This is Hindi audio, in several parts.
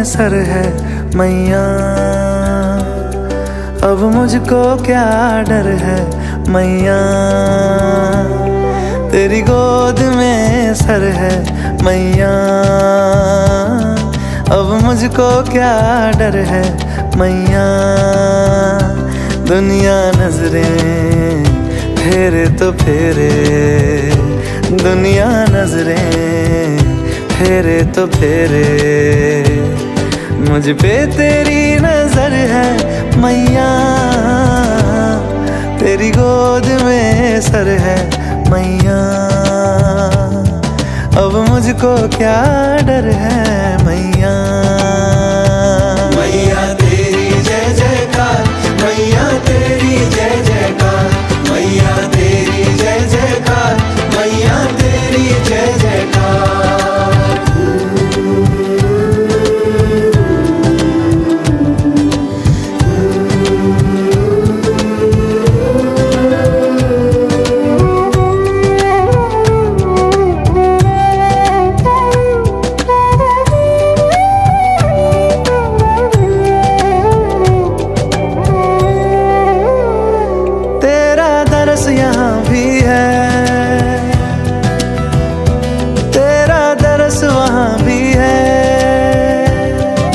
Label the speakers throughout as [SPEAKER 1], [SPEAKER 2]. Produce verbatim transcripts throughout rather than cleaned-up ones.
[SPEAKER 1] सर है मैया, अब मुझको क्या डर है मैया। तेरी गोद में सर है मैया, अब मुझको क्या डर है मैया। दुनिया नजरें फेरे तो फेरे, दुनिया नजरें फेरे तो फेरे, मुझ पे तेरी नजर है मैया। तेरी गोद में सर है मैया, अब मुझको क्या डर है मैया।
[SPEAKER 2] मैया तेरी जय जयकार, मैया तेरी जय जयकार, मैया तेरी जय जयकार, मैया तेरी जय जयकार।
[SPEAKER 1] यहाँ भी है, तेरा दरस वहाँ भी है,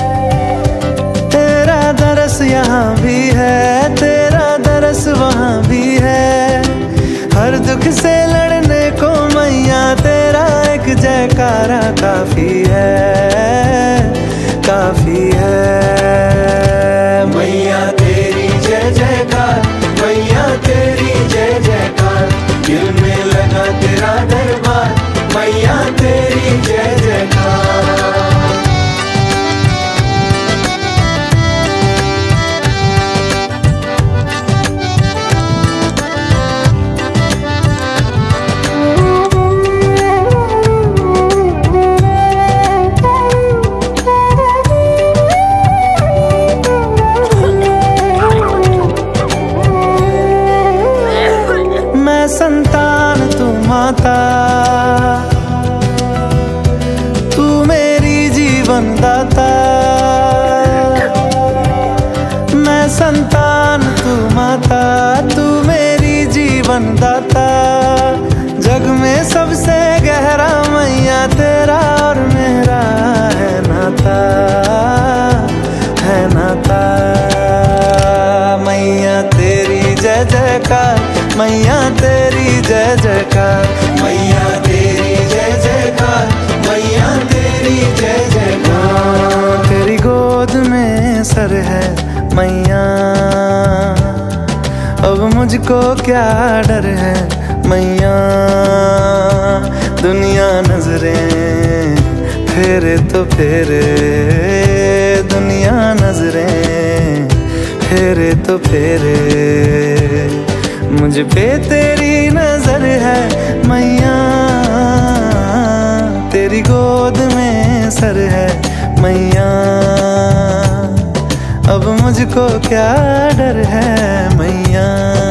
[SPEAKER 1] तेरा दरस यहाँ भी है, तेरा दरस वहाँ भी है। हर दुख से लड़ने को मैया तेरा एक जयकारा काफी है, काफी है।
[SPEAKER 2] मैया तेरी जय जयकार, मैया तेरी जय जयकार, दिल में लगा तेरा दरबार, मैया तेरी जय जयकार।
[SPEAKER 1] संतान तू माता, तू मेरी जीवन दाता। मैं संतान तू माता, तू मेरी जीवन दाता। जग में सबसे गहरा मैया तेरा और मेरा है नाता, है नाता। मैया तेरी जय जयकार, मैया तेरी जय जयकार,
[SPEAKER 2] मैया तेरी जय जयकार, मैया तेरी जय जयकार।
[SPEAKER 1] तेरी गोद में सर है मैया, अब मुझको क्या डर है मैया। दुनिया नजरें फेरे तो फेरे, दुनिया नजरें फेरे तो फेरे, मुझ पे तेरी नजर है मैया। तेरी गोद में सर है मैया, अब मुझको क्या डर है मैया।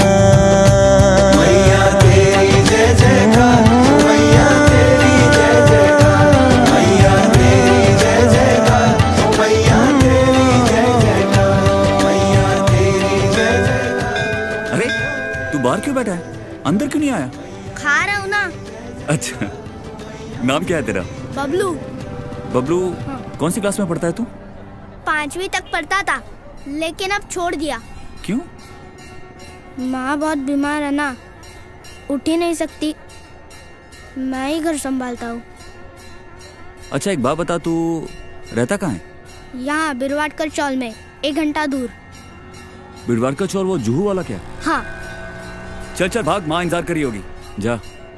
[SPEAKER 2] मैया तेरी जय जयकार, मैया तेरी जय जयकार, मैया तेरी जय जयकार, मैया तेरी जय जयकार, मैया तेरी जय जयकार।
[SPEAKER 3] अरे तू बाहर क्यों बैठा है, अंदर क्यों नहीं आया?
[SPEAKER 4] खा रहा हूँ ना।
[SPEAKER 3] अच्छा, नाम क्या है तेरा?
[SPEAKER 4] बबलू।
[SPEAKER 3] बबलू?
[SPEAKER 4] हाँ।
[SPEAKER 3] कौन सी क्लास में पढ़ता है तू?
[SPEAKER 4] पांचवी तक पढ़ता था, लेकिन अब छोड़ दिया।
[SPEAKER 3] क्यों?
[SPEAKER 4] माँ बहुत बीमार है ना, उठ ही नहीं सकती, मैं ही घर संभालता हूँ।
[SPEAKER 3] अच्छा एक बात बता, तू रहता कहाँ है?
[SPEAKER 4] यहाँ बिरवाटकर चौल में, एक घंटा दूर।
[SPEAKER 3] बिरवाटकर चौल वो जुहू वाला क्या?
[SPEAKER 4] हाँ।
[SPEAKER 3] चल चल भाग, माँ इंतजार करी होगी, जा।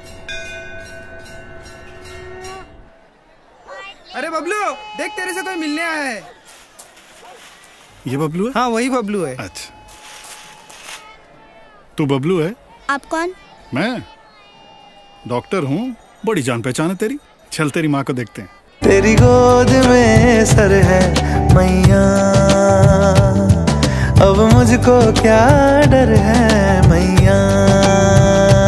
[SPEAKER 5] अरे बबलू देख, तेरे से कोई मिलने आया है।
[SPEAKER 6] ये बबलू है?
[SPEAKER 5] हाँ वही बबलू है।
[SPEAKER 6] अच्छा, तू बबलू है?
[SPEAKER 4] आप कौन?
[SPEAKER 6] मैं डॉक्टर हूँ, बड़ी जान पहचान है तेरी। चल तेरी माँ को देखते हैं।
[SPEAKER 1] तेरी गोद में सर है मैया, अब मुझको क्या डर है मैया।